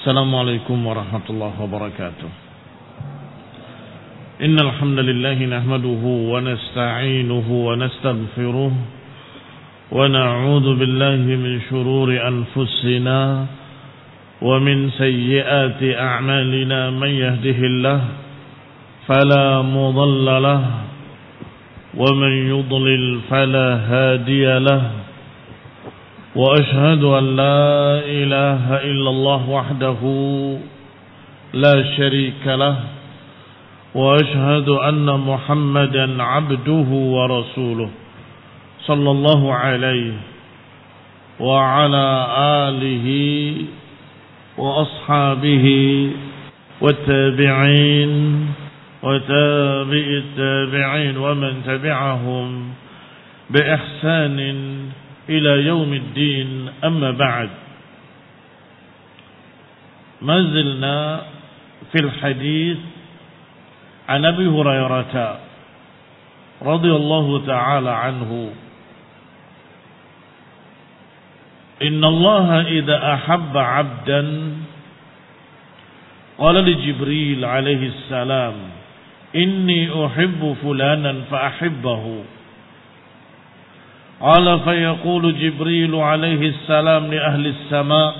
السلام عليكم ورحمة الله وبركاته. إن الحمد لله نحمده ونستعينه ونستغفره ونعوذ بالله من شرور أنفسنا ومن سيئات أعمالنا. من يهده الله فلا مضل له ومن يضلل فلا هادي له. وأشهد أن لا إله إلا الله وحده لا شريك له وأشهد أن محمدا عبده ورسوله صلى الله عليه وعلى آله وأصحابه والتابعين وتابع التابعين ومن تبعهم بإحسان إلى يوم الدين. أما بعد، ما زلنا في الحديث عن أبي هريرة رضي الله تعالى عنه إن الله إذا أحب عبدا قال لجبريل عليه السلام إني أحب فلانا فأحبه. قال فيقول جبريل عليه السلام لأهل السماء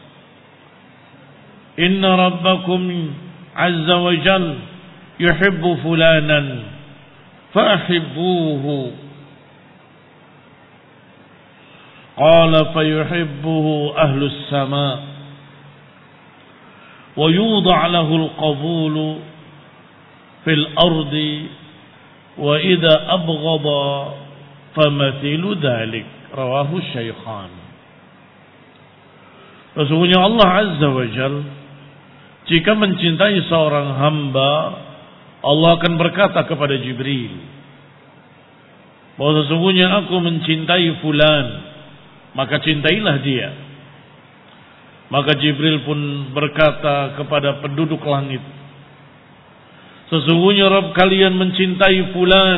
إن ربكم عز وجل يحب فلانا فأحبوه. قال فيحبه أهل السماء ويوضع له القبول في الأرض وإذا أبغض فمثل ذلك. Rawahu Syaikhan. Sesungguhnya Allah Azza wa Jalla jika mencintai seorang hamba, Allah akan berkata kepada Jibril bahwa sesungguhnya aku mencintai fulan, maka cintailah dia. Maka Jibril pun berkata kepada penduduk langit, sesungguhnya Rabb kalian mencintai fulan,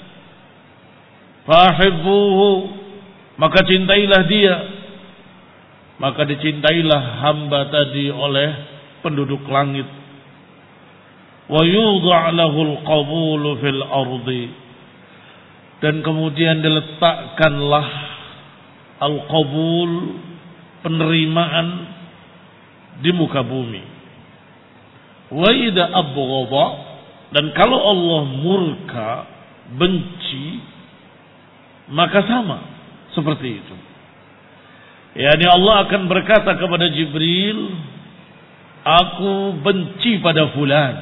fahibbuhu, maka cintailah dia. Maka dicintailah hamba tadi oleh penduduk langit. Wa yudha' lahul qabulu fil ardi, dan kemudian diletakkanlah al-qabul, penerimaan, di muka bumi. Wa idza abghadha, dan kalau Allah murka, benci, maka sama seperti itu. Yani Allah akan berkata kepada Jibril, aku benci pada fulan,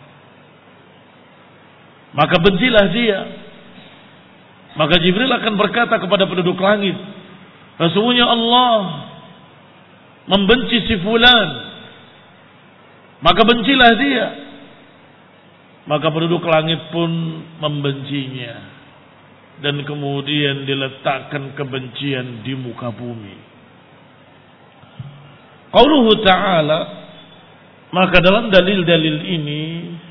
maka bencilah dia. Maka Jibril akan berkata kepada penduduk langit, sesungguhnya Allah membenci si fulan, maka bencilah dia. Maka penduduk langit pun membencinya, dan kemudian diletakkan kebencian di muka bumi. Qauluhu ta'ala, maka dalam dalil-dalil ini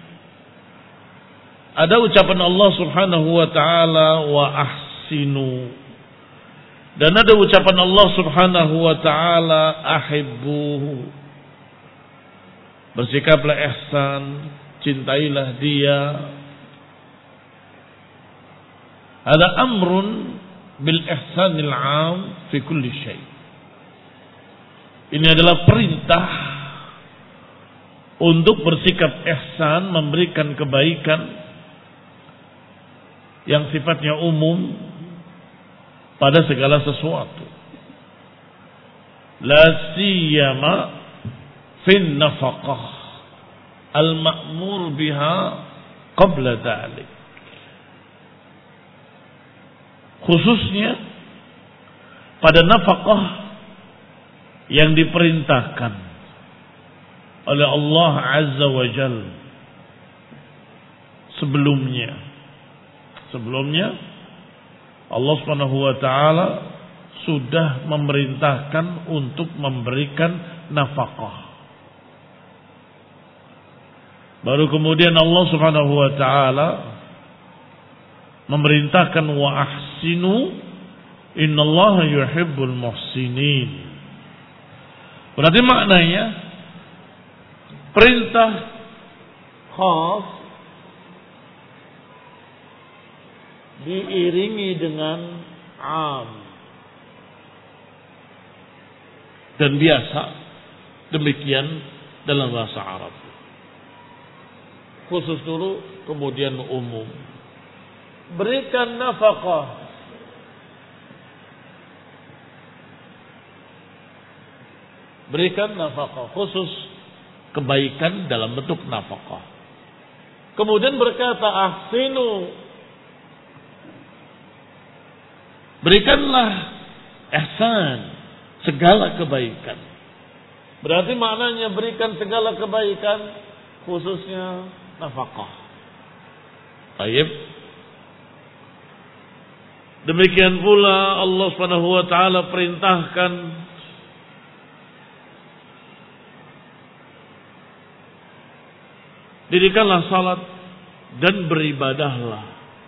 ada ucapan Allah Subhanahu wa ta'ala wa ahsinu, dan ada ucapan Allah Subhanahu wa ta'ala ahibbuhu, bersikaplah ihsan, cintailah dia. Ada amrun bil ihsanil 'am fi kulli syai'. Ini adalah perintah untuk bersikap ihsan, memberikan kebaikan yang sifatnya umum pada segala sesuatu. La siyama fin nafaqah al-ma'mur biha qabla dhalik. Khususnya pada nafkah yang diperintahkan oleh Allah Azza wa Jalla sebelumnya Allah Subhanahu wa taala sudah memerintahkan untuk memberikan nafkah. Baru kemudian Allah Subhanahu wa taala memerintahkan wa ahsinu innallaha yuhibbul muhsinin. Berarti maknanya Perintah khas diiringi dengan am. Dan biasa demikian dalam bahasa Arab. Khusus dulu, kemudian umum. Berikan nafkah. Berikan nafkah, khusus kebaikan dalam bentuk nafkah. Kemudian berkata ahsinu. Berikanlah ihsan, segala kebaikan. Berarti maknanya berikan segala kebaikan, khususnya nafkah. Baik. Demikian pula Allah Subhanahu wa taala perintahkan dirikanlah salat dan beribadahlah.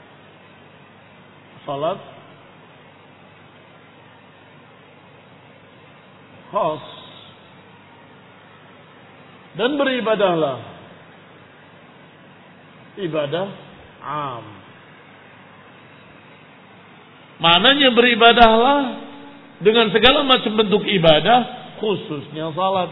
Salat khas dan beribadahlah. Ibadah am. Maknanya beribadahlah dengan segala macam bentuk ibadah, khususnya salat.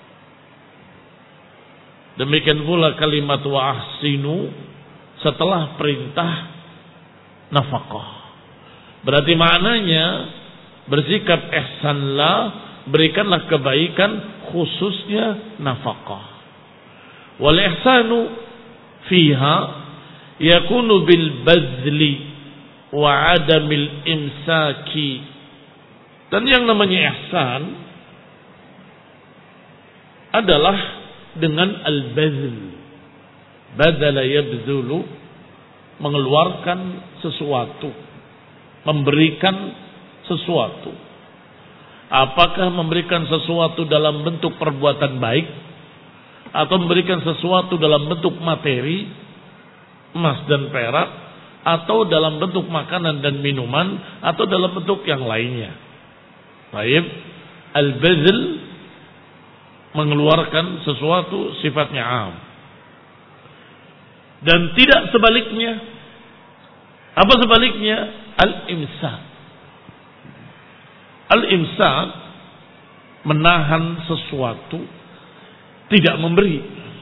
Demikian pula kalimat wa ahsinu setelah perintah nafkah. Berarti maknanya bersikap ihsanlah, berikanlah kebaikan khususnya nafkah. Wal ihsanu fiha yakunu bil bazli wa adamil imsaki. Dan yang namanya ihsan adalah dengan al-bazl. Badala yabzulu, mengeluarkan sesuatu, memberikan sesuatu. Apakah memberikan sesuatu dalam bentuk perbuatan baik atau memberikan sesuatu dalam bentuk materi, emas dan perak, atau dalam bentuk makanan dan minuman, atau dalam bentuk yang lainnya. Baik, al-bazl mengeluarkan sesuatu sifatnya am. Dan tidak sebaliknya. Apa sebaliknya? Al-imsak. Al-imsak menahan sesuatu, tidak memberi.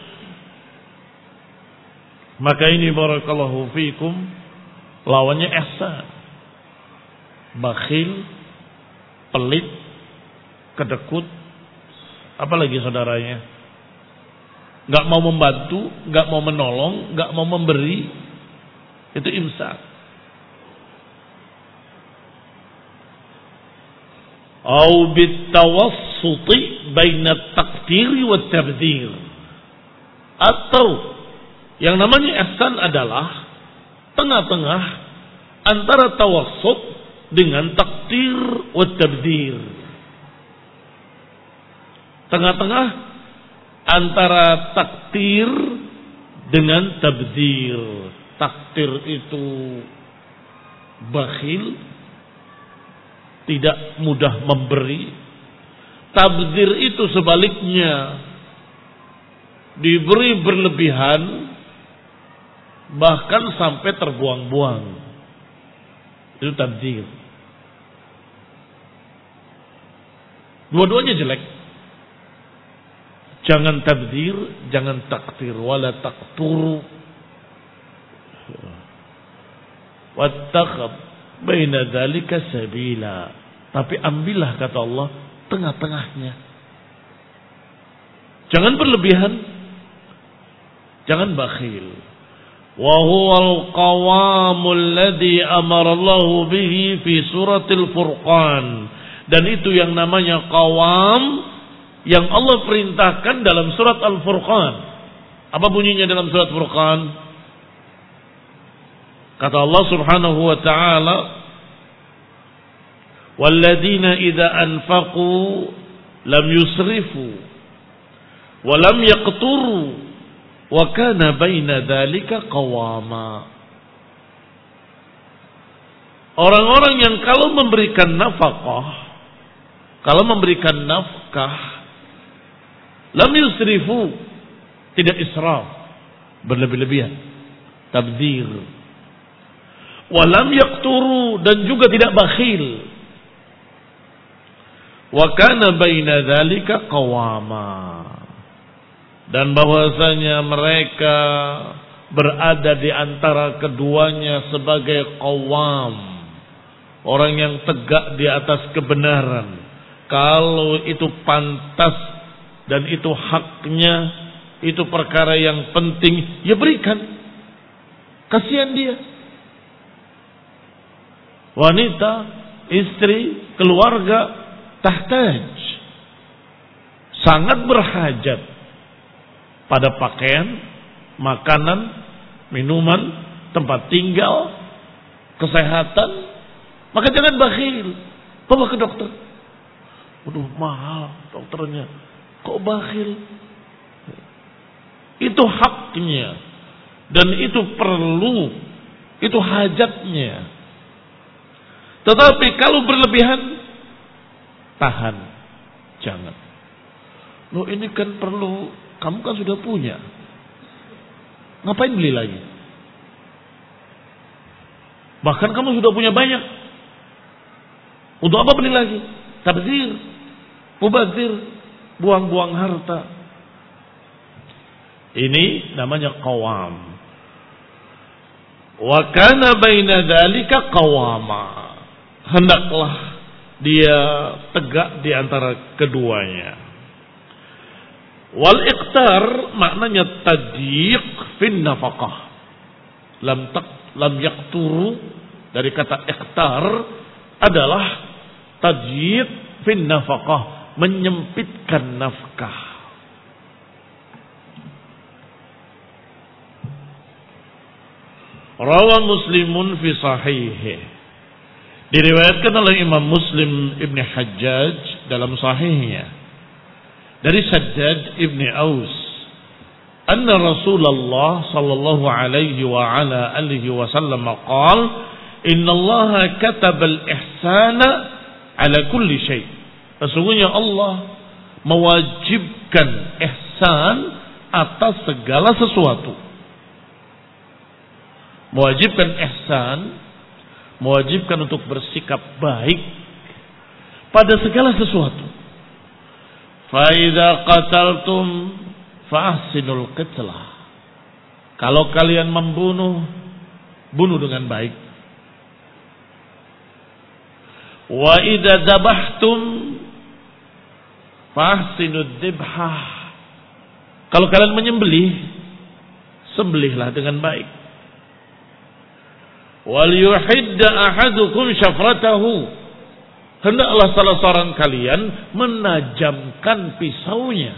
Maka ini barakallahu fikum lawannya ihsan. Bakhil, pelit, kedekut, apalagi saudaranya, nggak mau membantu, nggak mau menolong, nggak mau memberi, itu imsak. Au bitawassuti baina taqdiri wa tabdzir. Atau yang namanya ihsan adalah tengah-tengah antara tawassut dengan takdir wa tabdzir. Tengah-tengah antara takdir dengan tabdzir. Takdir itu bakhil, tidak mudah memberi. Tabdzir itu sebaliknya, diberi berlebihan, bahkan sampai terbuang-buang. Itu tabdzir. Dua-duanya jelek. Jangan tabdzir, jangan taktir, wala taqturu. Wattakhab baina dzalika sabila. Tapi ambillah, kata Allah, tengah-tengahnya. Jangan berlebihan, jangan bakhil. Wa huwal qawamul ladzi amara Allah bihi fi suratil Furqan. Dan itu yang namanya qawam yang Allah perintahkan dalam surat Al-Furqan. Apa bunyinya dalam surat Furqan? Kata Allah Subhanahu wa taala, "Walladzina idza anfaqu lam yusrifu wa lam yaqturu wa kana baina dzalika qawama." Orang-orang yang kalau memberikan nafkah, kalau memberikan nafkah, lam yusrifu, tidak israf, berlebih-lebihan, tabdzir. Walam yaqturu, dan juga tidak bakhil. Wa kana baina dzalika qawama, dan bahwasanya mereka berada di antara keduanya sebagai qawam, orang yang tegak di atas kebenaran. Kalau itu pantas dan itu haknya, itu perkara yang penting, ya berikan. Kasihan dia. Wanita, istri, keluarga tahtaj, sangat berhajat pada pakaian, makanan, minuman, tempat tinggal, kesehatan. Maka jangan bakhil, bawa ke dokter. Waduh, mahal dokternya, kok bakhil? Itu haknya, dan itu perlu, itu hajatnya. Tetapi kalau berlebihan, tahan, jangan. Loh, ini kan perlu, kamu kan sudah punya, ngapain beli lagi? Bahkan kamu sudah punya banyak, untuk apa beli lagi? Tabdzir, mubadzir, buang-buang harta. Ini namanya qawam. Wa kana baina dzalika qawama, hendaklah dia tegak di antara keduanya. Wal iqtar maknanya tadyiq fin nafaqah. Lam yaqturu, dari kata iqtar adalah tadyiq fin nafaqah, menyempitkan nafkah. Rawa Muslimun fi sahihih, diriwayatkan oleh Imam Muslim Ibn Hajjaj dalam sahihnya dari Shaddad Ibn Aus, anna Rasulullah sallallahu alaihi wa ala alihi wasallam qaal, inna Allah kataba al-ihsana ala kulli syai'. Sesungguhnya Allah mewajibkan ihsan atas segala sesuatu. Mewajibkan ihsan, mewajibkan untuk bersikap baik pada segala sesuatu. Fa idza qataltum fa ahsinul qitlah. Kalau kalian membunuh, bunuh dengan baik. Wa idza dzabhtum fa ahsinud dzibhah. Kalau kalian menyembelih, sembelihlah dengan baik. Wal yuhidda ahadukum syafratahu, hendaklah salah seorang kalian menajamkan pisaunya.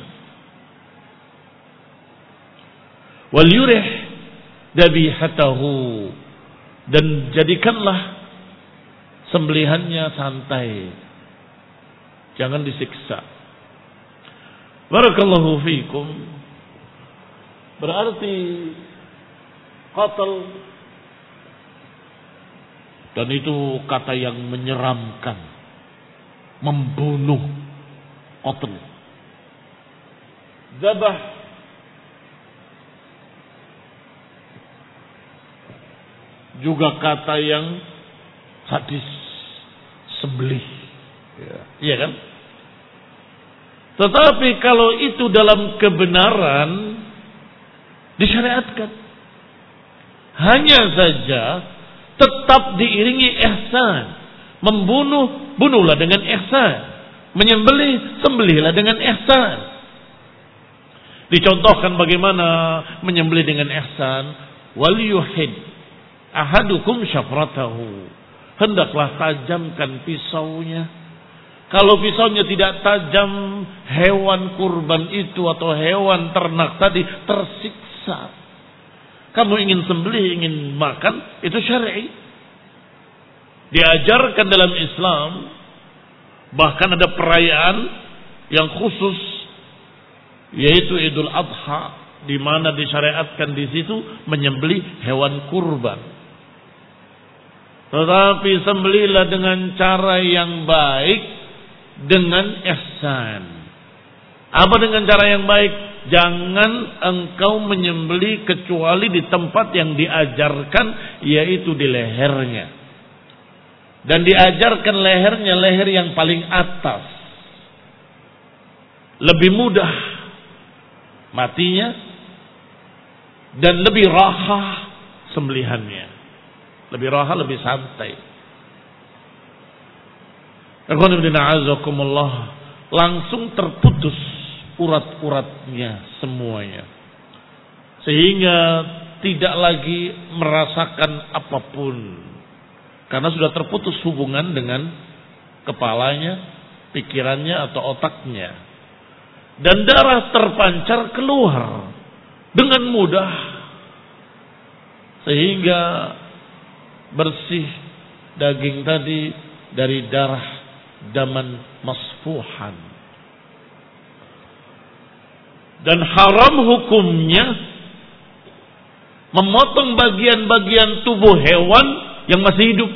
Wal yurih dabihatahu, dan jadikanlah sembelihannya santai, jangan disiksa. Barakallahu fiikum. Berarti qatl, dan itu kata yang menyeramkan, membunuh, qatl. Zabah, juga kata yang sadis, sembelih. Iya kan? Tetapi kalau itu dalam kebenaran disyariatkan. Hanya saja tetap diiringi ihsan. Membunuh, bunuhlah dengan ihsan. Menyembelih, sembelihlah dengan ihsan. Dicontohkan bagaimana menyembelih dengan ihsan. Wal yuhid ahadukum syafratahu, hendaklah tajamkan pisaunya. Kalau pisaunya tidak tajam, hewan kurban itu atau hewan ternak tadi tersiksa. Kamu ingin sembelih, ingin makan, itu syar'i. Diajarkan dalam Islam. Bahkan ada perayaan yang khusus, yaitu Idul Adha, di mana disyariatkan di situ menyembelih hewan kurban. Tetapi sembelihlah dengan cara yang baik, dengan ihsan. Apa dengan cara yang baik? Jangan engkau menyembelih kecuali di tempat yang diajarkan, yaitu di lehernya. Dan diajarkan lehernya leher yang paling atas. Lebih mudah matinya dan lebih raha sembelihannya. Lebih raha, lebih santai. Langsung terputus urat-uratnya semuanya. Sehingga tidak lagi merasakan apapun. Karena sudah terputus hubungan dengan kepalanya, pikirannya atau otaknya. Dan darah terpancar keluar dengan mudah. Sehingga bersih daging tadi dari darah daman masfuhan. Dan haram hukumnya memotong bagian-bagian tubuh hewan yang masih hidup.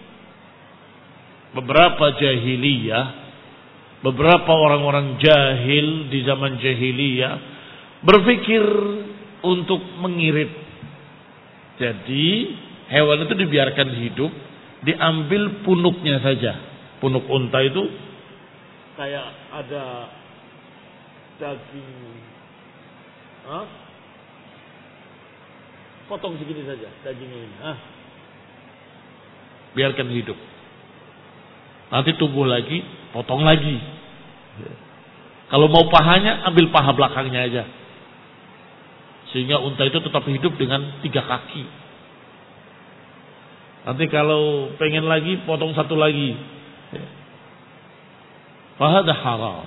Beberapa jahiliyah, beberapa orang-orang jahil di zaman jahiliyah berpikir untuk mengirit. Jadi hewan itu dibiarkan hidup, diambil punuknya saja. Punuk unta itu kayak ada daging, potong segini saja dagingnya ini, biarkan hidup. Nanti tumbuh lagi, potong lagi. Kalau mau pahanya, ambil paha belakangnya aja, sehingga unta itu tetap hidup dengan 3 kaki. Nanti kalau pengen lagi, potong satu lagi. Fahada haram.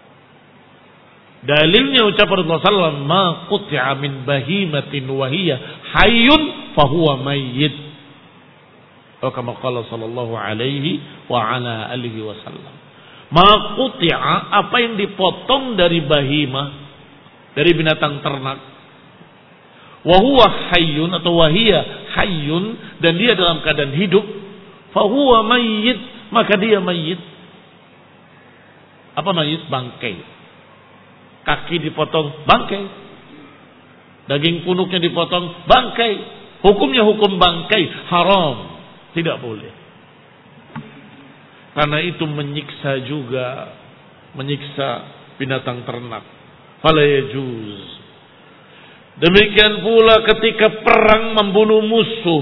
Dalilnya ucapan Rasulullah SAW, ma qut'a min bahimatin wahiyya hayyun fahuwa mayyit. Atau kama qala sallallahu alaihi wa ala alihi wasallam. Ma qut'a, apa yang dipotong dari bahimah, dari binatang ternak. Wa huwa hayyun atau wahiyya hayyun, dan dia dalam keadaan hidup, fahuwa mayyit, maka dia mayyit. Apa mayyit? Bangkai. Kaki dipotong, bangkai. Daging punuknya dipotong, bangkai. Hukumnya hukum bangkai, haram. Tidak boleh. Karena itu menyiksa juga, menyiksa binatang ternak. Fala yajuz. Demikian pula ketika perang membunuh musuh.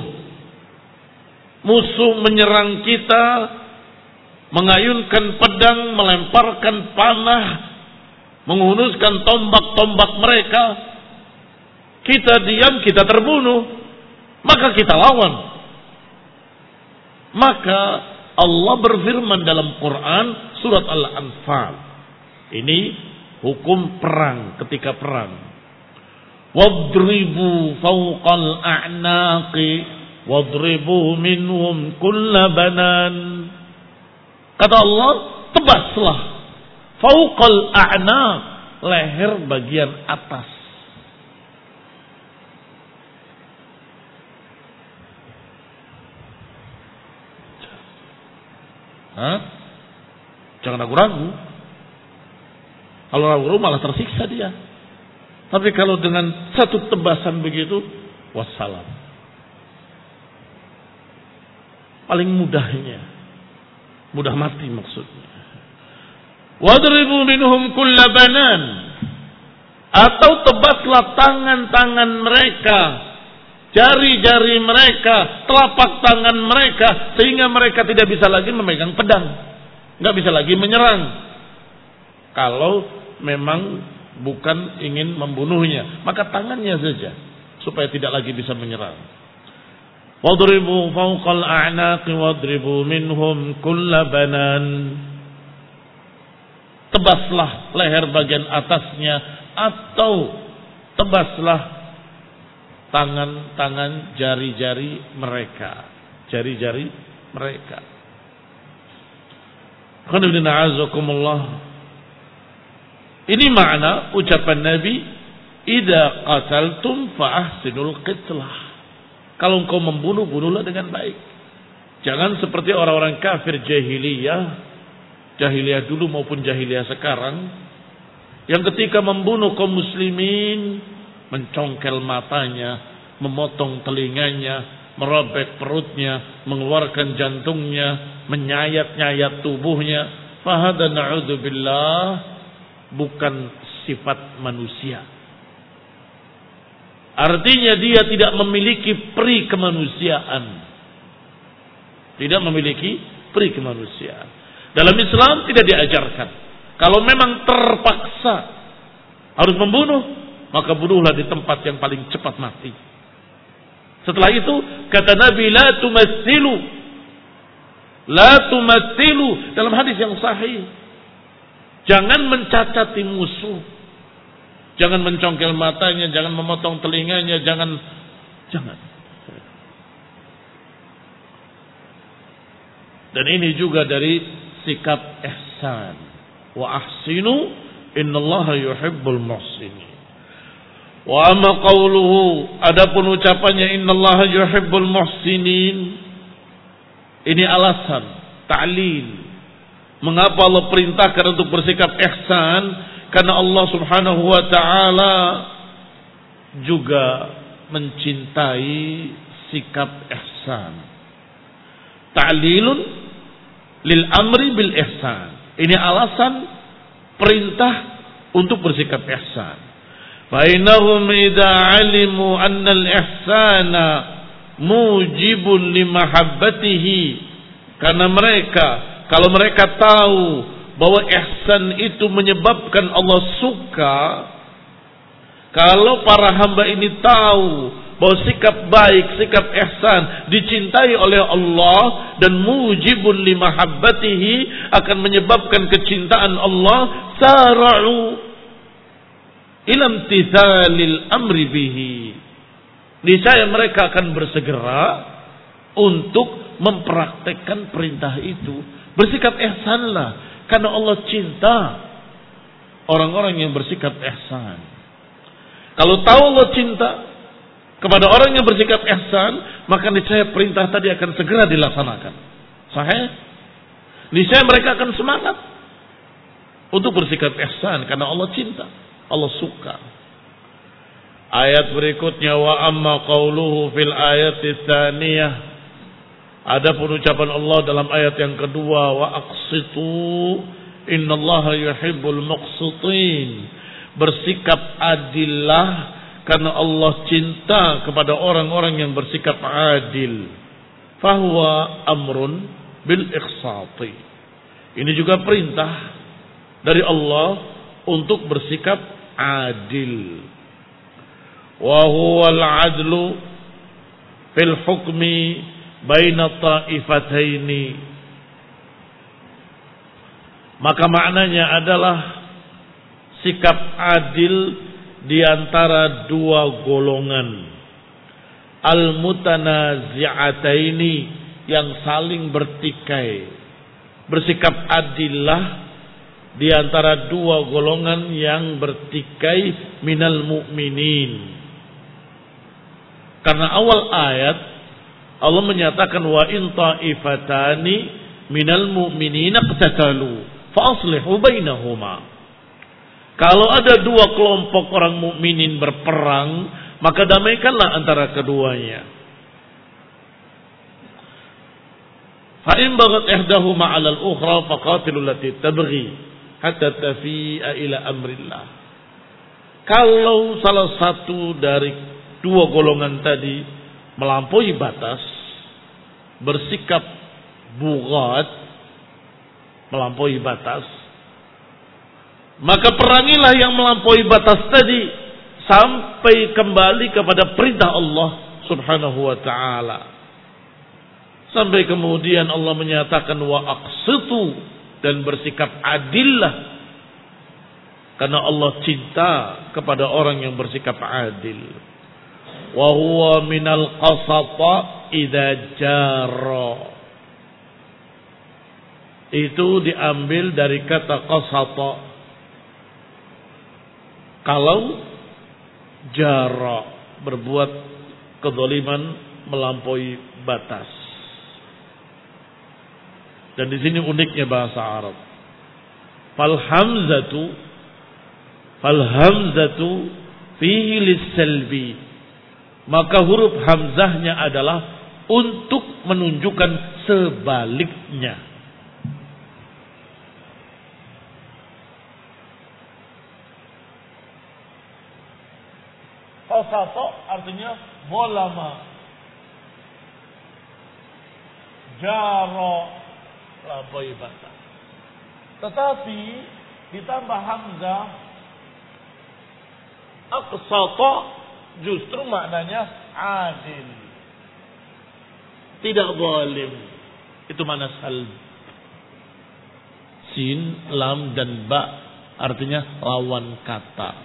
Musuh menyerang kita, mengayunkan pedang, melemparkan panah, menghunuskan tombak-tombak mereka. Kita diam, kita terbunuh, maka kita lawan. Maka Allah berfirman dalam Quran surat Al-Anfal. Ini hukum perang, ketika perang. Wadribu fawqal a'naqi wadribu minhum kulla banan. Kata Allah, tebaslah fawqal a'naq, leher bagian atas. Jangan ragu-ragu. Kalau ragu-ragu malah tersiksa dia. Tapi kalau dengan satu tebasan begitu, wassalam. Paling mudahnya, mudah mati maksudnya. Wadribu minhum kulla banan, atau tebaslah tangan-tangan mereka, jari-jari mereka, telapak tangan mereka, sehingga mereka tidak bisa lagi memegang pedang, nggak bisa lagi menyerang. Kalau memang bukan ingin membunuhnya, maka tangannya saja, supaya tidak lagi bisa menyerang. Wadribu fawqal a'naqi wadribu minhum kulla banan. Tebaslah leher bagian atasnya, atau tebaslah tangan-tangan, jari-jari mereka, jari-jari mereka. Ini makna ucapan Nabi, idza qataltum fa ahsinul qitlah. Kalau engkau membunuh, bunuhlah dengan baik. Jangan seperti orang-orang kafir jahiliyah dulu maupun jahiliyah sekarang, yang ketika membunuh kaum muslimin mencongkel matanya, memotong telinganya, merobek perutnya, mengeluarkan jantungnya, menyayat-nyayat tubuhnya. Fahada na'udzubillah bukan sifat manusia. Artinya dia tidak memiliki peri kemanusiaan. Tidak memiliki peri kemanusiaan. Dalam Islam tidak diajarkan. Kalau memang terpaksa harus membunuh, maka bunuhlah di tempat yang paling cepat mati. Setelah itu kata Nabi, la tumathilu dalam hadis yang sahih. Jangan mencacati musuh. Jangan mencongkel matanya, jangan memotong telinganya, jangan. Dan ini juga dari sikap ihsan. Wa ahsinu innallaha yuhibbul muhsinin. Wa amma qawluhu, adapun ucapannya innallaha yuhibbul muhsinin, ini alasan, ta'lil. Mengapa Allah perintahkan untuk bersikap ihsan? Karena Allah Subhanahu wa taala juga mencintai sikap ihsan. Ta'lilun lil amri bil ihsan. Ini alasan perintah untuk bersikap ihsan. Fainahum idza alimu anna al-ihsana mujibun limahabbatihi. Karena mereka, kalau mereka tahu bahwa ihsan itu menyebabkan Allah suka, kalau para hamba ini tahu bahwa sikap baik, sikap ihsan dicintai oleh Allah dan mujibun limahabbatihi, akan menyebabkan kecintaan Allah, sara'u ila imtithalil amri bihi. Niscaya mereka akan bersegera untuk mempraktekkan perintah itu. Bersikap ihsanlah, karena Allah cinta orang-orang yang bersikap ihsan. Kalau tahu Allah cinta kepada orang yang bersikap ihsan, maka niscaya perintah tadi akan segera dilaksanakan. Sahih? Niscaya mereka akan semangat untuk bersikap ihsan karena Allah cinta, Allah suka. Ayat berikutnya, wa amma qauluhu fil ayati tsaniyah. Adapun ucapan Allah dalam ayat yang kedua, wa aqsitu innallaha yuhibbul muqsitin. Bersikap adillah karena Allah cinta kepada orang-orang yang bersikap adil. Fahuwa amrun bil iqsati. Ini juga perintah dari Allah untuk bersikap adil. Wa huwal adlu fil hukmi baina ta'ifataini. Maka maknanya adalah sikap adil di antara dua golongan, al-mutanazi'ataini, yang saling bertikai. Bersikap adillah di antara dua golongan yang bertikai minal mu'minin. Karena awal ayat Allah menyatakan wa in ta'ifatani minal mu'minina qatatalu fa aslihu bainahuma. Kalau ada dua kelompok orang mukminin berperang, maka damaikanlah antara keduanya. Fa in baghat ihdahuma 'ala al-ukhra faqatilu allati tabghi hatta tafi'a ila amrillah. Kalau salah satu dari dua golongan tadi melampaui batas, bersikap bughat, melampaui batas, maka perangilah yang melampaui batas tadi sampai kembali kepada perintah Allah Subhanahu wa ta'ala. Sampai kemudian Allah menyatakan wa aqsitu, dan bersikap adillah, karena Allah cinta kepada orang yang bersikap adil. Wa huwa minal qasata idza jara. Itu diambil dari kata qasata. Kalau jara, berbuat kezaliman, melampaui batas. Dan di sini uniknya bahasa Arab. Fal hamzatu Fal hamzatu fihi lis-salbi. Maka huruf hamzahnya adalah untuk menunjukkan sebaliknya. Qasata artinya bolama, jaro, labai bata. Tetapi ditambah hamzah, aqsata justru maknanya adil, tidak zalim. Itu makna salb. Sin, lam dan ba artinya lawan kata.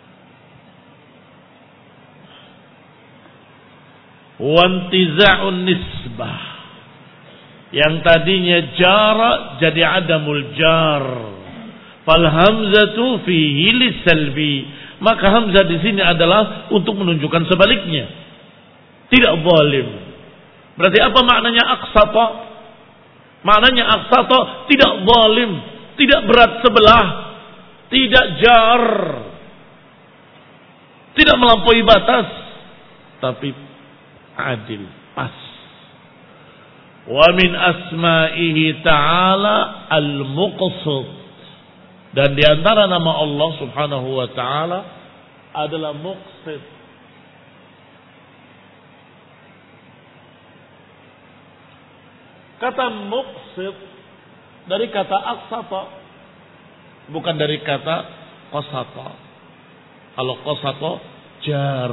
Wantiza'un nisbah, yang tadinya jara jadi adamul jar. Fal hamzatu fihi lisalbi, maka hamzah di sini adalah untuk menunjukkan sebaliknya, tidak zalim. Berarti apa maknanya aqsata? Maknanya aqsata tidak zalim, tidak berat sebelah, tidak jar, tidak melampaui batas, tapi adil, pas. Wa min asma'ihi ta'ala al-muqsit, dan di antara nama Allah Subhanahu wa taala adalah muqsit. Kata muqsit dari kata aqsata, bukan dari kata qasata. Kalau qasata jar,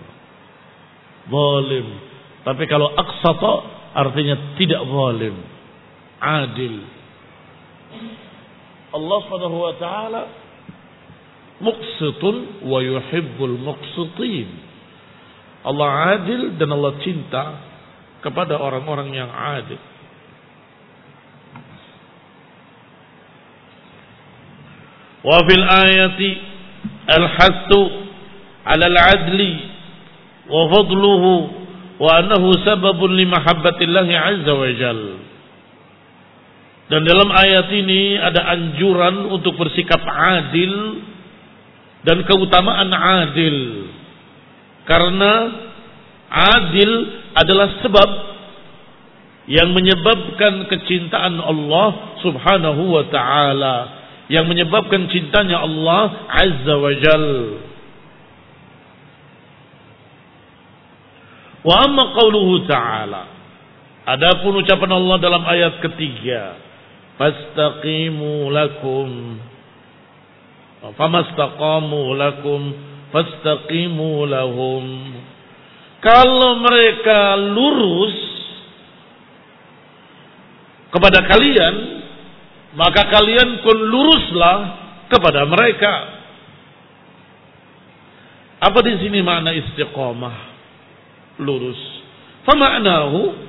zalim. Tapi kalau aqsata artinya tidak zalim, adil. Allah Subhanahu wa taala muqsitun wa yuhibbul muqsitin. Allah adil dan Allah cinta kepada orang-orang yang adil. Wa fil ayati al-hathu 'ala al-'adli wa fadluhu wa annahu sababun li mahabbatillahi 'azza wa jalla. Dan dalam ayat ini ada anjuran untuk bersikap adil dan keutamaan adil. Karena adil adalah sebab yang menyebabkan kecintaan Allah Subhanahu wa taala, yang menyebabkan cintanya Allah Azza wa Jalla. Wa amma qauluhu ta'ala, adapun ucapan Allah dalam ayat ketiga, fastaqimu lakum famastaqamu lakum fastaqimu lahum. Kalau mereka lurus kepada kalian, maka kalian pun luruslah kepada mereka. Apa di sini makna istiqamah? Lurus. Fama'nahu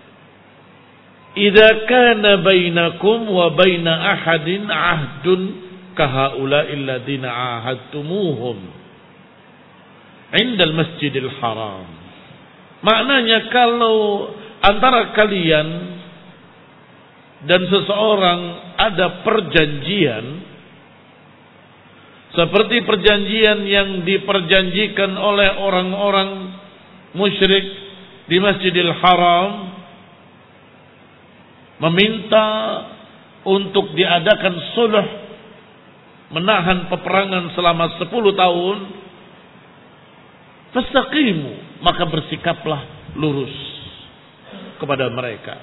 idza kana bainakum wa baina ahadin ahdun kahaula'il ladzina ahadtumuhum 'indal masjidil haram. Maknanya kalau antara kalian dan seseorang ada perjanjian seperti perjanjian yang diperjanjikan oleh orang-orang musyrik di Masjidil Haram, meminta untuk diadakan sulh, menahan peperangan selama 10 tahun, fastaqimu, maka bersikaplah lurus kepada mereka.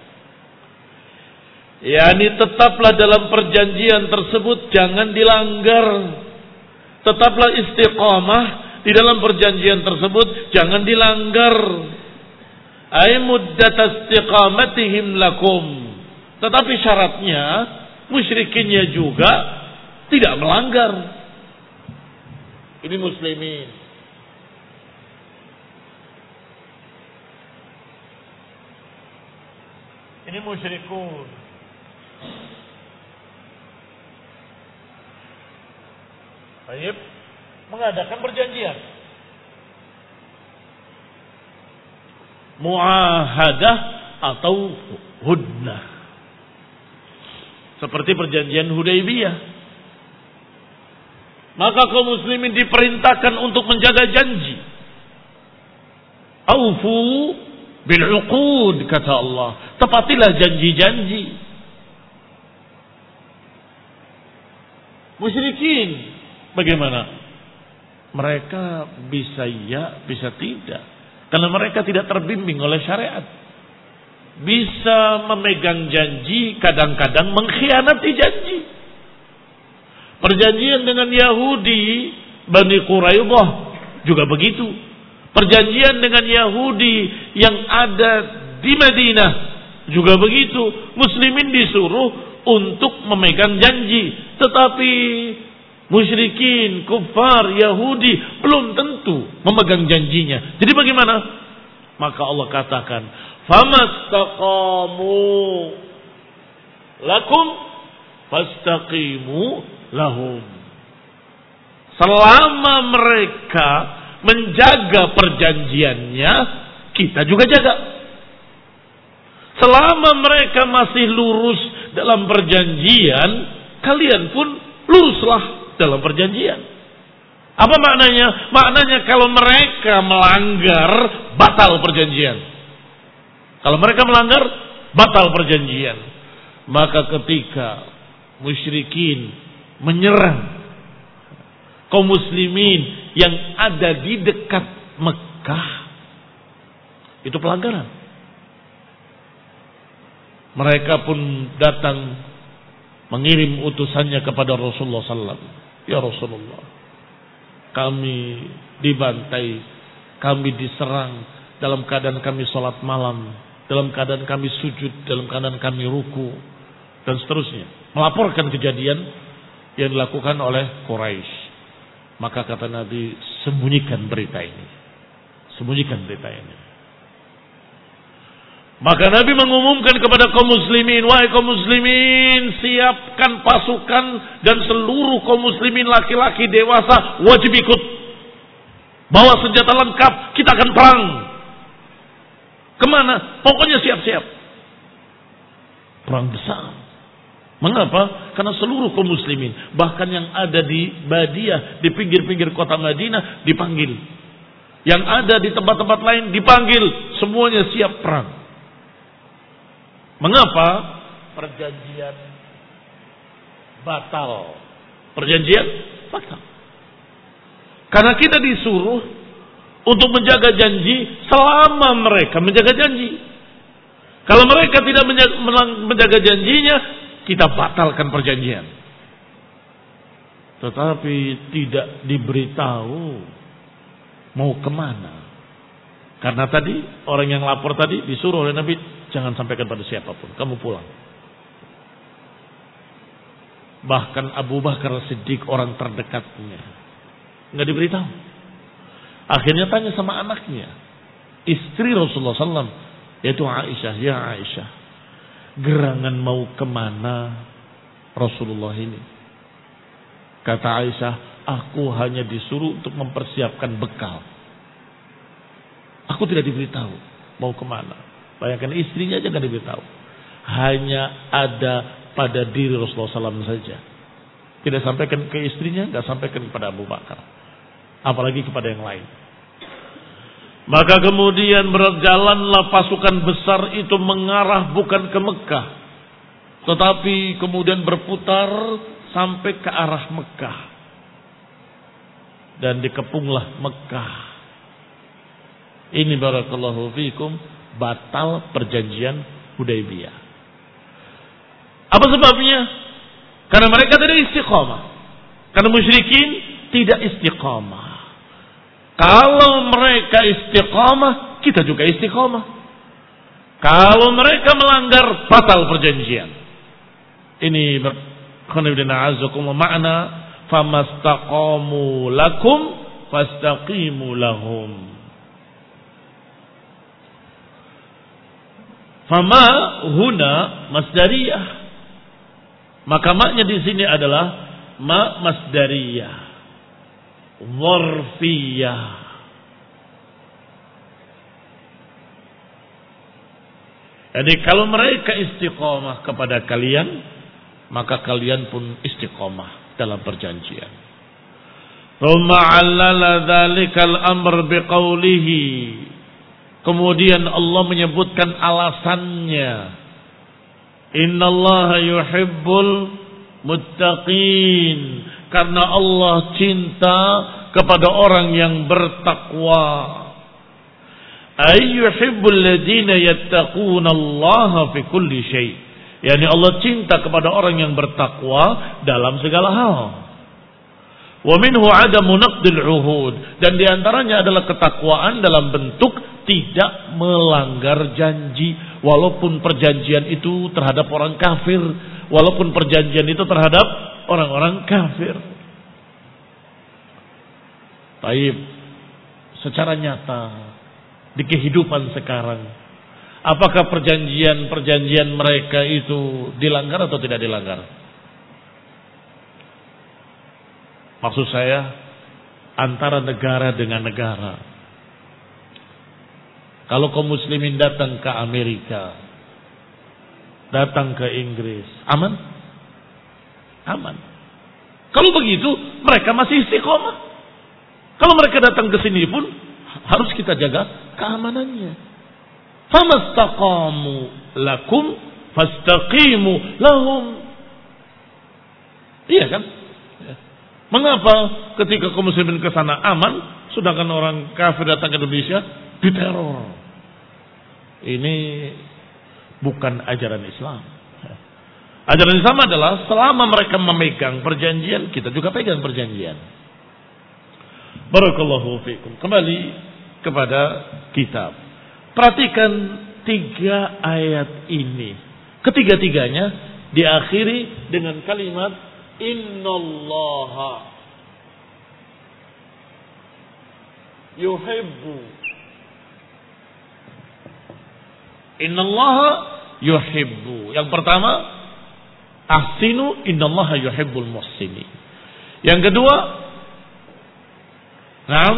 Yani tetaplah dalam perjanjian tersebut, jangan dilanggar. Tetaplah istiqamah di dalam perjanjian tersebut, jangan dilanggar. Ay muddat istiqamatihim lakum. Tetapi syaratnya musyrikinnya juga tidak melanggar. Ini muslimin. Ini musyrikun. Baik, mengadakan perjanjian. Muahadah atau hudnah. Seperti perjanjian Hudaybiyah. Maka kaum muslimin diperintahkan untuk menjaga janji. Aufu bil uqud, kata Allah. Tepatilah janji-janji. Musyrikin bagaimana? Mereka bisa ya, bisa tidak. Karena mereka tidak terbimbing oleh syariat. Bisa memegang janji, kadang-kadang mengkhianati janji. Perjanjian dengan Yahudi Bani Quraidah juga begitu. Perjanjian dengan Yahudi yang ada di Madinah juga begitu. Muslimin disuruh untuk memegang janji, tetapi musyrikin, kufar, Yahudi belum tentu memegang janjinya. Jadi bagaimana? Maka Allah katakan, famastaqamu lakum fastaqimu lahum. Selama mereka menjaga perjanjiannya, kita juga jaga. Selama mereka masih lurus dalam perjanjian, kalian pun luruslah dalam perjanjian. Apa maknanya? Maknanya kalau mereka melanggar, batal perjanjian. Kalau mereka melanggar, batal perjanjian. Maka ketika musyrikin menyerang kaum muslimin yang ada di dekat Mekah, itu pelanggaran. Mereka pun datang mengirim utusannya kepada Rasulullah SAW. Ya Rasulullah, kami dibantai, kami diserang dalam keadaan kami sholat malam, dalam keadaan kami sujud, dalam keadaan kami ruku, dan seterusnya. Melaporkan kejadian yang dilakukan oleh Quraisy. Maka kata Nabi, sembunyikan berita ini. Sembunyikan berita ini. Maka Nabi mengumumkan kepada kaum muslimin, wahai kaum muslimin, siapkan pasukan dan seluruh kaum muslimin laki-laki dewasa wajib ikut. Bawa senjata lengkap, kita akan perang. Kemana? Pokoknya siap-siap. Perang besar. Mengapa? Karena seluruh kaum muslimin, bahkan yang ada di Badiah, di pinggir-pinggir kota Madinah, dipanggil. Yang ada di tempat-tempat lain dipanggil. Semuanya siap perang. Mengapa? Perjanjian batal. Perjanjian batal. Karena kita disuruh untuk menjaga janji selama mereka menjaga janji. Kalau mereka tidak menjaga janjinya, kita batalkan perjanjian. Tetapi tidak diberitahu mau kemana. Karena tadi orang yang lapor tadi disuruh oleh Nabi, jangan sampaikan pada siapapun, kamu pulang. Bahkan Abu Bakar Siddiq, orang terdekatnya, nggak diberitahu. Akhirnya tanya sama anaknya, istri Rasulullah SAW, yaitu Aisyah. Ya Aisyah, gerangan mau kemana Rasulullah ini? Kata Aisyah, aku hanya disuruh untuk mempersiapkan bekal. Aku tidak diberitahu mau kemana. Bayangkan, istrinya aja nggak diberitahu. Hanya ada pada diri Rasulullah SAW saja. Tidak sampaikan ke istrinya, nggak sampaikan kepada Abu Bakar, apalagi kepada yang lain. Maka kemudian berjalanlah pasukan besar itu mengarah bukan ke Mekah, tetapi kemudian berputar sampai ke arah Mekah, dan dikepunglah Mekah. Ini barakallahu fikum, batal perjanjian Hudaybiyah. Apa sebabnya? Karena mereka tidak istiqamah. Karena musyrikin tidak istiqamah. Kalau mereka istiqamah, kita juga istiqamah. Kalau mereka melanggar, batal perjanjian. Ini makna famastaqamu lakum fastaqimu lahum. Fama huna masdariyah. Maka maknya di sini adalah ma masdariyah, dzarfiyah. Jadi kalau mereka istiqomah kepada kalian, maka kalian pun istiqomah dalam perjanjian. Thumma 'allala dzalikal amr biqaulihi. Kemudian Allah menyebutkan alasannya. Innallaha yuhibbul muttaqin. Karena Allah cinta kepada orang yang bertakwa. Ay yuhibbul ladzina yattaqunallaha fi kulli syai'. Yani Allah cinta kepada orang yang bertakwa dalam segala hal. Wa minhu adamu naqdil uhud, dan diantaranya adalah ketakwaan dalam bentuk tidak melanggar janji, walaupun perjanjian itu terhadap orang kafir, walaupun perjanjian itu terhadap orang-orang kafir. Taib, secara nyata di kehidupan sekarang, apakah perjanjian-perjanjian mereka itu dilanggar atau tidak dilanggar? Maksud saya antara negara dengan negara. Kalau kaum muslimin datang ke Amerika, datang ke Inggris, aman? Aman. Kalau begitu mereka masih istiqomah. Kalau mereka datang ke sini pun harus kita jaga keamanannya. Famastaqamu lakum fastaqimu lahum. Iya kan? Mengapa ketika kaum muslimin ke sana aman, sedangkan orang kafir datang ke Indonesia diteror? Ini bukan ajaran Islam. Ajaran Islam adalah selama mereka memegang perjanjian, kita juga pegang perjanjian. Barakallahu fiikum. Kembali kepada kitab. Perhatikan 3 ayat ini. Ketiga-tiganya diakhiri dengan kalimat Innallaha yuhibbu. Innallaha yuhibbu. Yang pertama, ahsinu innallaha yuhibbul muhsinin. Yang kedua, na'am,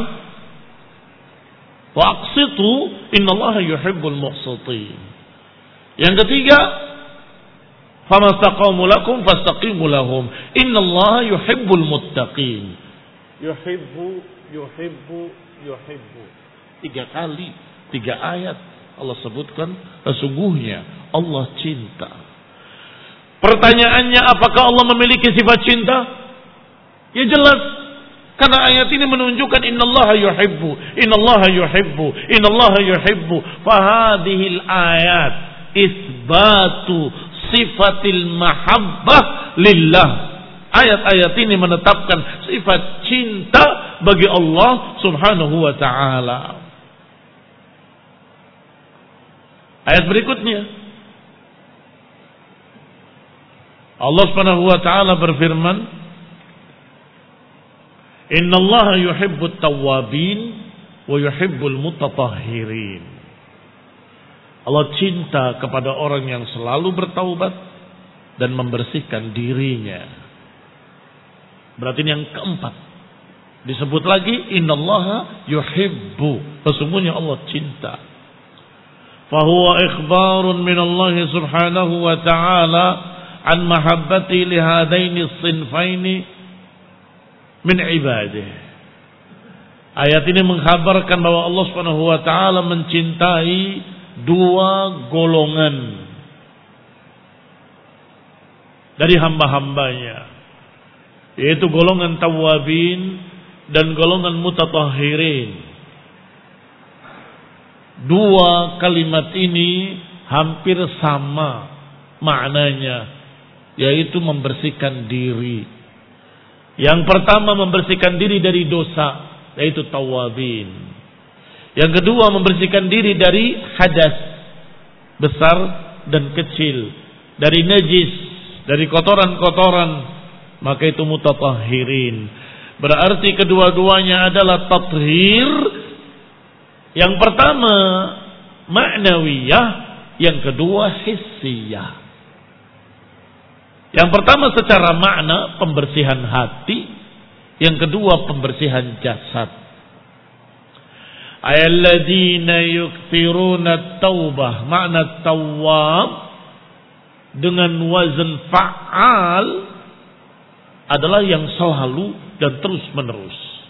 wa aqsitu innallaha yuhibbul muqsitin. Yang ketiga, famastaqamu lakum fastaqimu lahum innallaha yuhibbul muttaqin. Yuhibbu. 3 kali, 3 ayat Allah sebutkan sesungguhnya Allah cinta. Pertanyaannya, apakah Allah memiliki sifat cinta? Ya jelas, karena ayat ini menunjukkan innallaha yuhibbu. Fahadhil ayat isbatu sifatil mahabbah lillah. Ayat-ayat ini menetapkan sifat cinta bagi Allah Subhanahu wa ta'ala. Ayat berikutnya, Allah Subhanahu wa ta'ala berfirman, innallaha yuhibbut tawwabin wa yuhibbul mutatahhirin. Allah cinta kepada orang yang selalu bertaubat dan membersihkan dirinya. Berarti ini yang keempat. Disebut lagi innallaha yuhibbu. Sesungguhnya Allah cinta. Fahuwa ikhbarun minallahi subhanahu wa ta'ala an mahabbati lihadaini sinfaini min ibadih. Ayat ini mengkhabarkan bahwa Allah Subhanahu wa taala mencintai 2 golongan dari hamba-hambanya, yaitu golongan tawabin dan golongan mutatahhirin. 2 kalimat ini hampir sama maknanya, yaitu membersihkan diri. Yang pertama membersihkan diri dari dosa, yaitu tawabin. Yang kedua membersihkan diri dari hadas besar dan kecil, dari najis, dari kotoran-kotoran, maka itu mutatahhirin. Berarti kedua-duanya adalah tathhir. Yang pertama ma'nawiyah, yang kedua hissiyah. Yang pertama secara makna pembersihan hati, yang kedua pembersihan jasad. Alladzina yukthiruna taubah, makna tawwab dengan wazn fa'al adalah yang selalu dan terus menerus.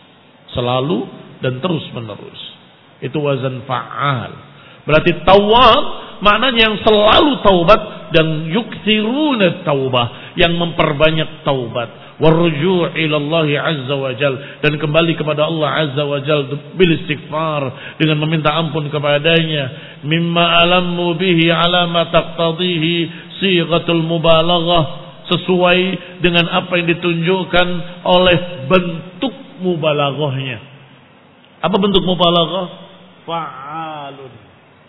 selalu dan terus menerus. Itu wazan fa'al. Berarti tawwab maknanya yang selalu taubat, dan yukthiruna taubah, yang memperbanyak taubat, warruju' ila Allah azza wa jal, dan kembali kepada Allah azza wa jal bil istighfar, dengan meminta ampun kepadanya, mimma alammu bihi ala ma taqtadihi sighatul mubalaghah, sesuai dengan apa yang ditunjukkan oleh bentuk mubalaghahnya. Apa bentuk mubalaghah? Fa'alun.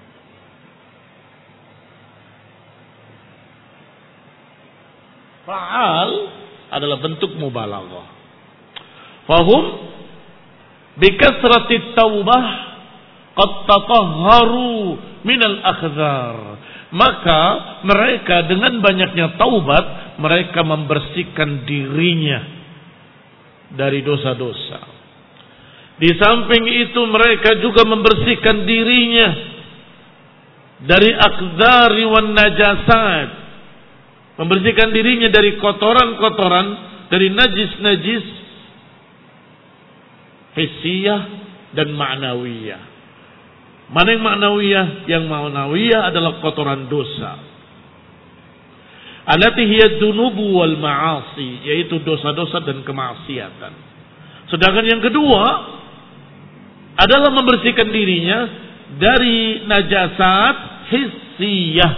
Fa'al adalah bentuk mubalaghah. Fahum bikasrati taubah qad tatahharu minal akhdhar. Maka mereka dengan banyaknya taubat, mereka membersihkan dirinya dari dosa-dosa. Di samping itu mereka juga membersihkan dirinya dari akdzari wan najasat. Membersihkan dirinya dari kotoran-kotoran, dari najis-najis hissiyah dan ma'nawiyah. Mana yang ma'nawiyah? Yang ma'nawiyah adalah kotoran dosa. Allati hiya dzunubu wal ma'asi, yaitu dosa-dosa dan kemaksiatan. Sedangkan yang kedua adalah membersihkan dirinya dari najasat hissiyah.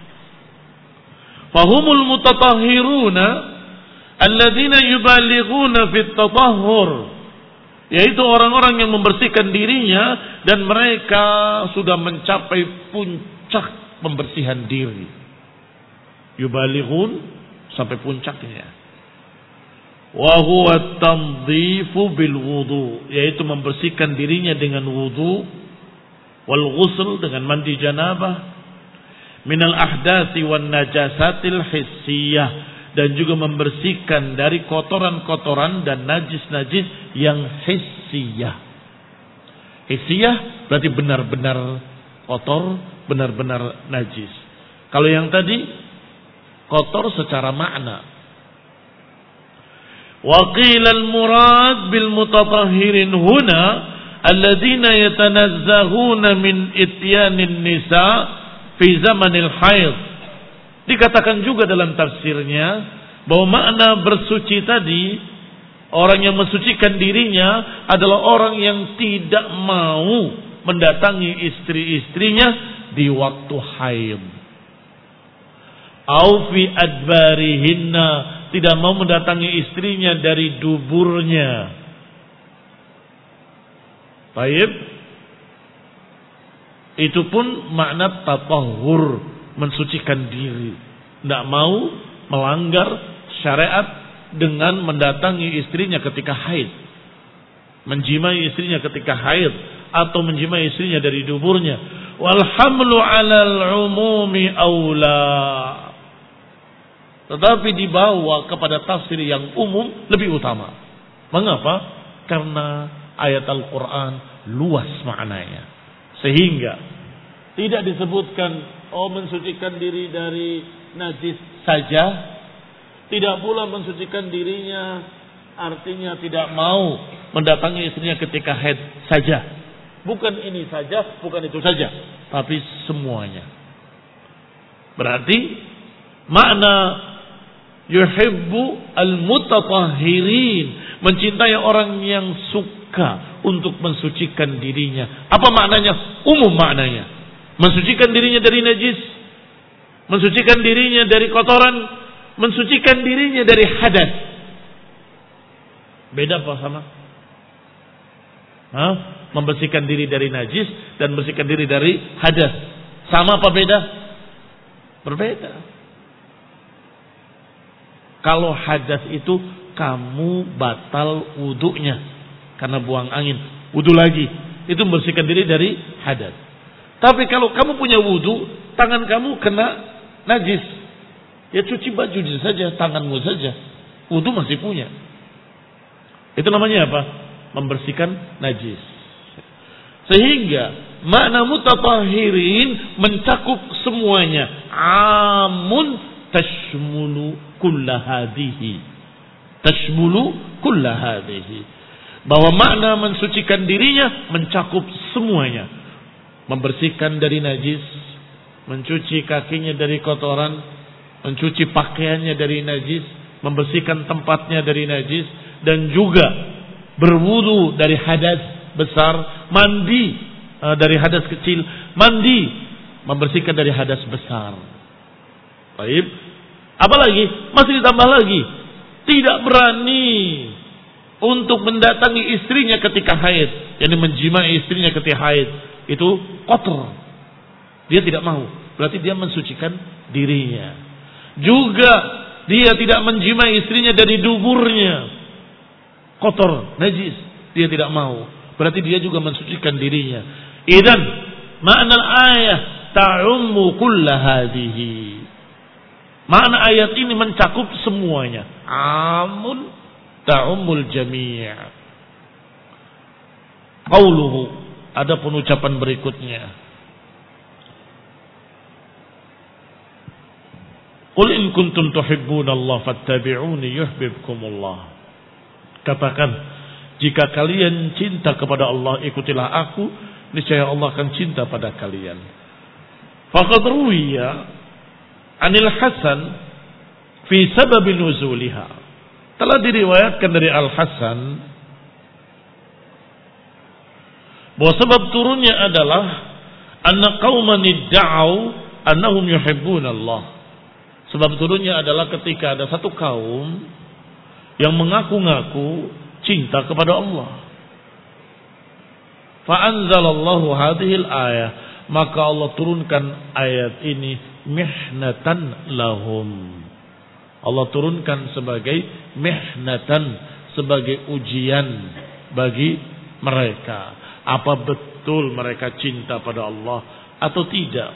Fahumul mutatahhiruna alladzina yubalighuna fit tatahhur, yaitu orang-orang yang membersihkan dirinya dan mereka sudah mencapai puncak pembersihan diri. Yubalighun sampai puncaknya. Wa huwa tamdhifu bil wudu, yaitu membersihkan dirinya dengan wudu, wal ghusl dengan mandi janabah, minal ahdasi wan najasatil hissiyah, dan juga membersihkan dari kotoran-kotoran dan najis-najis yang hissiyah. Hissiyah berarti benar-benar kotor, benar-benar najis. Kalau yang tadi kotor secara makna. Wa qila al-murad bil mutatahhirin huna alladzina yatanazzahuna min ityanin nisa' fi zamanil haid. Dikatakan juga dalam tafsirnya bahwa makna bersuci tadi, orang yang mensucikan dirinya adalah orang yang tidak mau mendatangi istri-istrinya di waktu haid. Au fi adbarihinna, tidak mau mendatangi istrinya dari duburnya. Baik. Itu pun makna tatahhur, mensucikan diri. Tidak mau melanggar syariat dengan mendatangi istrinya ketika haid, menjimai istrinya ketika haid, atau menjimai istrinya dari duburnya. Wal hamlu 'alal 'umumi aula. Tetapi dibawa kepada tafsir yang umum lebih utama. Mengapa? Karena ayat Al-Quran luas maknanya. Sehingga tidak disebutkan mensucikan diri dari najis saja, tidak pula mensucikan dirinya artinya tidak mau mendatangi istrinya ketika haid saja. Bukan ini saja, bukan itu saja, tapi semuanya. Berarti makna yuhibbu al-mutatahhirin, mencintai orang yang suka untuk mensucikan dirinya. Apa maknanya? Umum maknanya. Mensucikan dirinya dari najis, mensucikan dirinya dari kotoran, mensucikan dirinya dari hadas. Beda apa sama? Membersihkan diri dari najis dan membersihkan diri dari hadas. Sama apa beda? Berbeda. Kalau hadas itu kamu batal wudunya karena buang angin, wudu lagi, itu membersihkan diri dari hadas. Tapi kalau kamu punya wudu, tangan kamu kena najis, ya cuci baju saja, tanganmu saja, wudu masih punya. Itu namanya apa? Membersihkan najis. Sehingga makna mutatahhirin mencakup semuanya. Amun tashmulu kulla hadhihi. Tashmulu kulla hadhihi. Bahwa makna mensucikan dirinya mencakup semuanya. Membersihkan dari najis, mencuci kakinya dari kotoran, mencuci pakaiannya dari najis, membersihkan tempatnya dari najis, dan juga berwudu dari hadas besar, mandi dari hadas kecil, mandi membersihkan dari hadas besar. Baik. Apalagi masih ditambah lagi, tidak berani untuk mendatangi istrinya ketika haid, yakni menjimai istrinya ketika haid, itu kotor. Dia tidak mau, berarti dia mensucikan dirinya. Juga dia tidak menjimai istrinya dari duburnya, kotor, najis, dia tidak mau, berarti dia juga mensucikan dirinya. Idzan makna ayat ta'ummu kulla hadhihi. Makna ayat ini mencakup semuanya. Amun ta'ummul jami'. Qauluhu, ada penucapan berikutnya. Qul in kuntum tuhibbunallaha fattabi'uni yuhibbukumullah. Katakan, jika kalian cinta kepada Allah, ikutilah aku, niscaya Allah akan cinta pada kalian. Faqad ruwiya 'anil Hasan fi sabab nuzuliha. Telah diriwayatkan dari Al-Hasan bahwa sebab turunnya adalah anna qauman idda'u annahum yuhibbunallah. Sebab turunnya adalah ketika ada satu kaum yang mengaku-ngaku cinta kepada Allah. Fa anzalallahu hadhil ayah, maka Allah turunkan ayat ini mihnatan lahum. Allah turunkan sebagai mihnatan, sebagai ujian bagi mereka. Apa betul mereka cinta pada Allah atau tidak?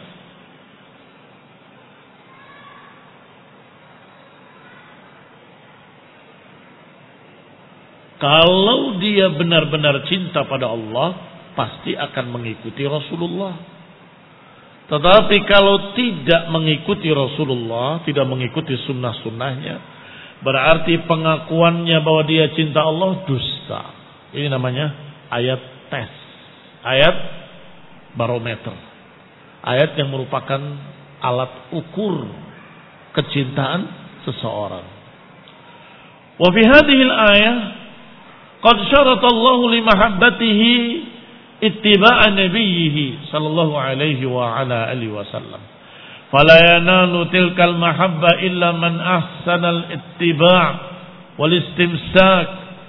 Kalau dia benar-benar cinta pada Allah, pasti akan mengikuti Rasulullah. Tetapi kalau tidak mengikuti Rasulullah, tidak mengikuti sunnah-sunnahnya, berarti pengakuannya bahwa dia cinta Allah dusta. Ini namanya ayat tes, ayat barometer, ayat yang merupakan alat ukur kecintaan seseorang. Wa fi hadhihi al-ayah qad syarata Allah li mahabbatihi ittiba'a nabiyhi sallallahu alaihi wa ala alihi wasallam. Fala yanalu tilkal mahabba illa man ahsana al-ittiba' wal istimsak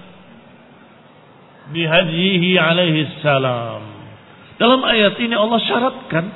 bi hadihi alaihi salam. Dalam ayat ini Allah syaratkan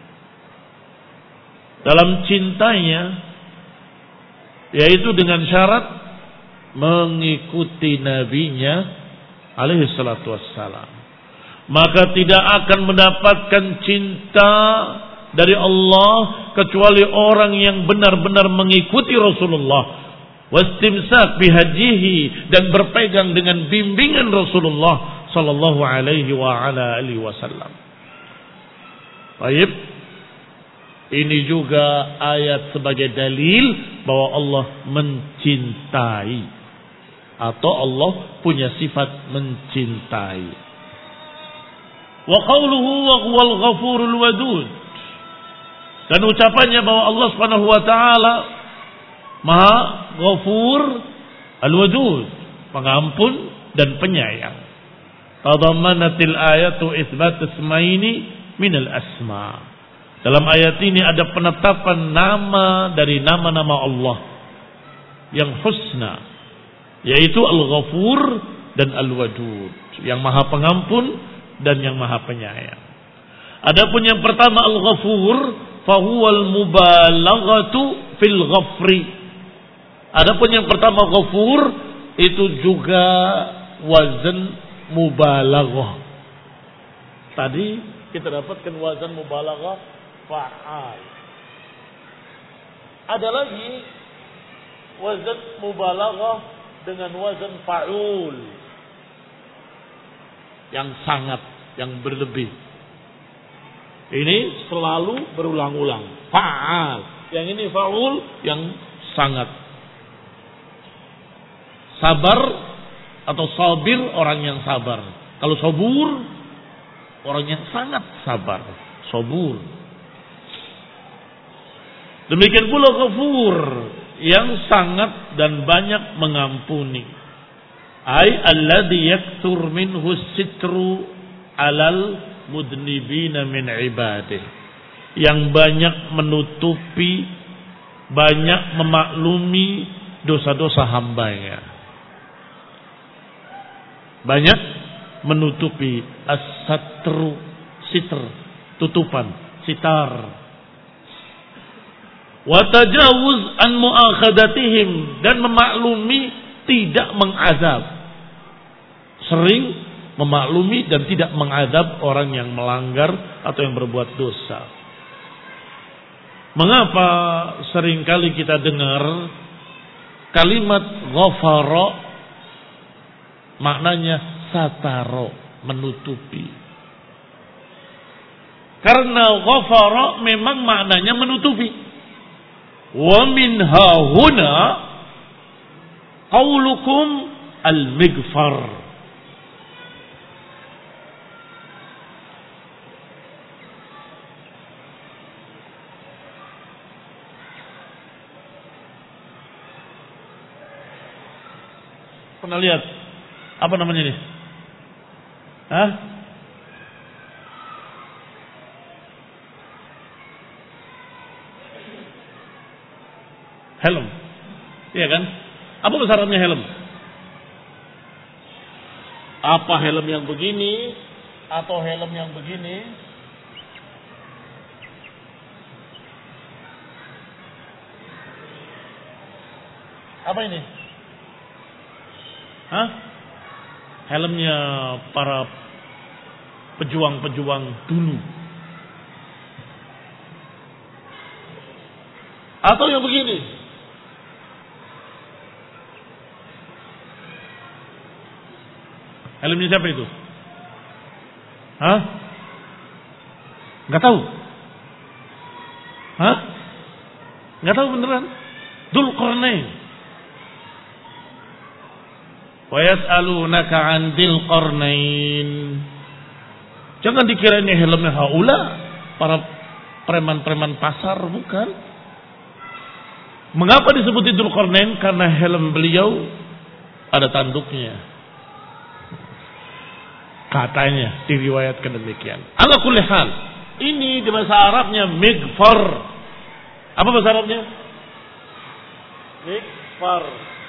dalam cintanya, yaitu dengan syarat mengikuti nabinya alaihi salatu wassalam. Maka tidak akan mendapatkan cinta dari Allah kecuali orang yang benar-benar mengikuti Rasulullah, wastimsak bihadihi, dan berpegang dengan bimbingan Rasulullah sallallahu alaihi wa ala alihi wasallam. Baik. Ini juga ayat sebagai dalil bahwa Allah mencintai, atau Allah punya sifat mencintai. Wa qawluhu wa huwal ghafurul wadud, dan ucapannya bahwa Allah Subhanahu wa taala Maha Ghafur Al-Wadud, pengampun dan penyayang. Tadammanatil ayatu itsbat ismaini minal asma. Dalam ayat ini ada penetapan nama dari nama-nama Allah yang husna, yaitu Al-Ghafur dan Al-Wadud, yang Maha Pengampun dan yang Maha Penyayang. Adapun yang pertama Al-Ghafur, fahuwal mubalaghatu fil ghafri. Adapun yang pertama Ghafur, itu juga wazan mubalaghah. Tadi kita dapatkan wazan mubalaghah fa'al. Ada lagi wazan mubalaghah dengan wazan fa'ul, yang sangat, yang berlebih. Ini selalu berulang-ulang. Fa'al. Yang ini fa'ul, yang sangat. Sabar Atau sabir, orang yang sabar. Kalau sabur, orang yang sangat sabar. Sabur. Demikian pula ghafur, yang sangat dan banyak mengampuni. Alladzi yakthur minhu sitru alal mudnibina min ibadih. Yang banyak menutupi, banyak memaklumi dosa-dosa hambanya. Banyak menutupi as-satru, sitr, tutupan, sitar. Wa tajawuz an mu'akhadatihim, dan memaklumi tidak mengazab. Sering memaklumi dan tidak mengazab orang yang melanggar atau yang berbuat dosa. Mengapa seringkali kita dengar kalimat ghafara maknanya sataro, menutupi. Karena ghafara memang maknanya menutupi. Wa min hahuna qaulukum al-mighfar. Pernah lihat apa namanya ini? Hah? Helm. Iya kan? Apa bahasa Arabnya helm? Apa helm yang begini atau helm yang begini? Apa ini? Hah? Helmnya para pejuang-pejuang dulu. Atau yang begini. Helmnya siapa itu? Hah? Nggak tahu? Hah? Nggak tahu beneran? Dzulqarnain. Wa yas'alunaka 'an dzil qarnain. Jangan dikira ini helmnya haula, para preman-preman pasar, bukan. Mengapa disebut Dzul Qarnain? Karena helm beliau ada tanduknya. Katanya diriwayatkan demikian. Ala kulli hal, ini di bahasa Arabnya mighfar. Apa bahasa Arabnya? Mighfar.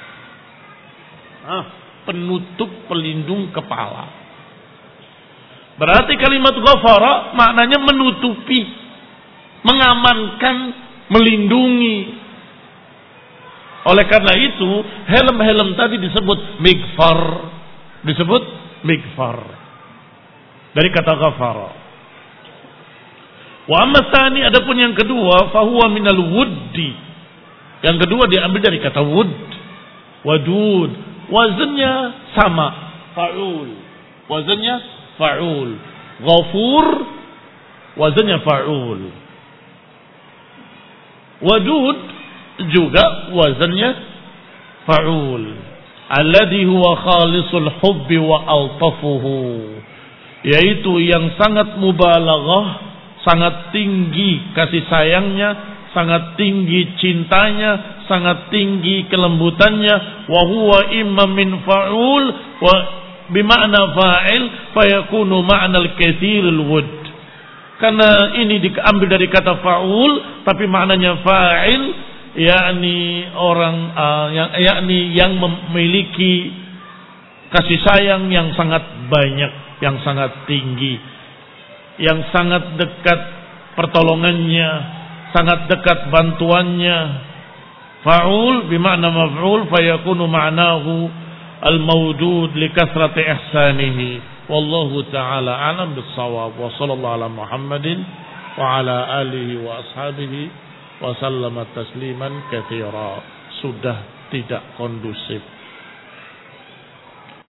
Penutup, pelindung kepala. Berarti kalimat ghafara maknanya menutupi, mengamankan, melindungi. Oleh karena itu, helm-helm tadi disebut mighfar. Disebut mighfar. Dari kata ghafara. Wa amma tsani, adapun yang kedua, fahuwa minal wuddi. Yang kedua diambil dari kata wud. Wadud. Wazannya sama, fa'ul. Wazannya fa'ul. Ghafur, wazannya fa'ul. Wadud juga wazannya fa'ul. Alladhi huwa khalisul hubbi wa altafuhu. Yaitu yang sangat mubalaghah, sangat tinggi kasih sayangnya, sangat tinggi cintanya, sangat tinggi kelembutannya. Wa huwa imma min fa'ul wa bima'na fa'il fayakunu ma'nal katsirul wud. Karena ini diambil dari kata fa'ul tapi maknanya fa'il, yakni orang yang memiliki kasih sayang yang sangat banyak, yang sangat tinggi, yang sangat dekat pertolongannya, sangat dekat bantuannya. Fa'ul bimakna maf'ul fayakunu ma'nahu al-mawjud li kathrati ihsanihi. Wallahu ta'ala a'lam bis-shawab. Wa sallallahu ala Muhammadin wa ala alihi wa ashabihi wa sallama tasliman katsira. Sudah tidak kondusif.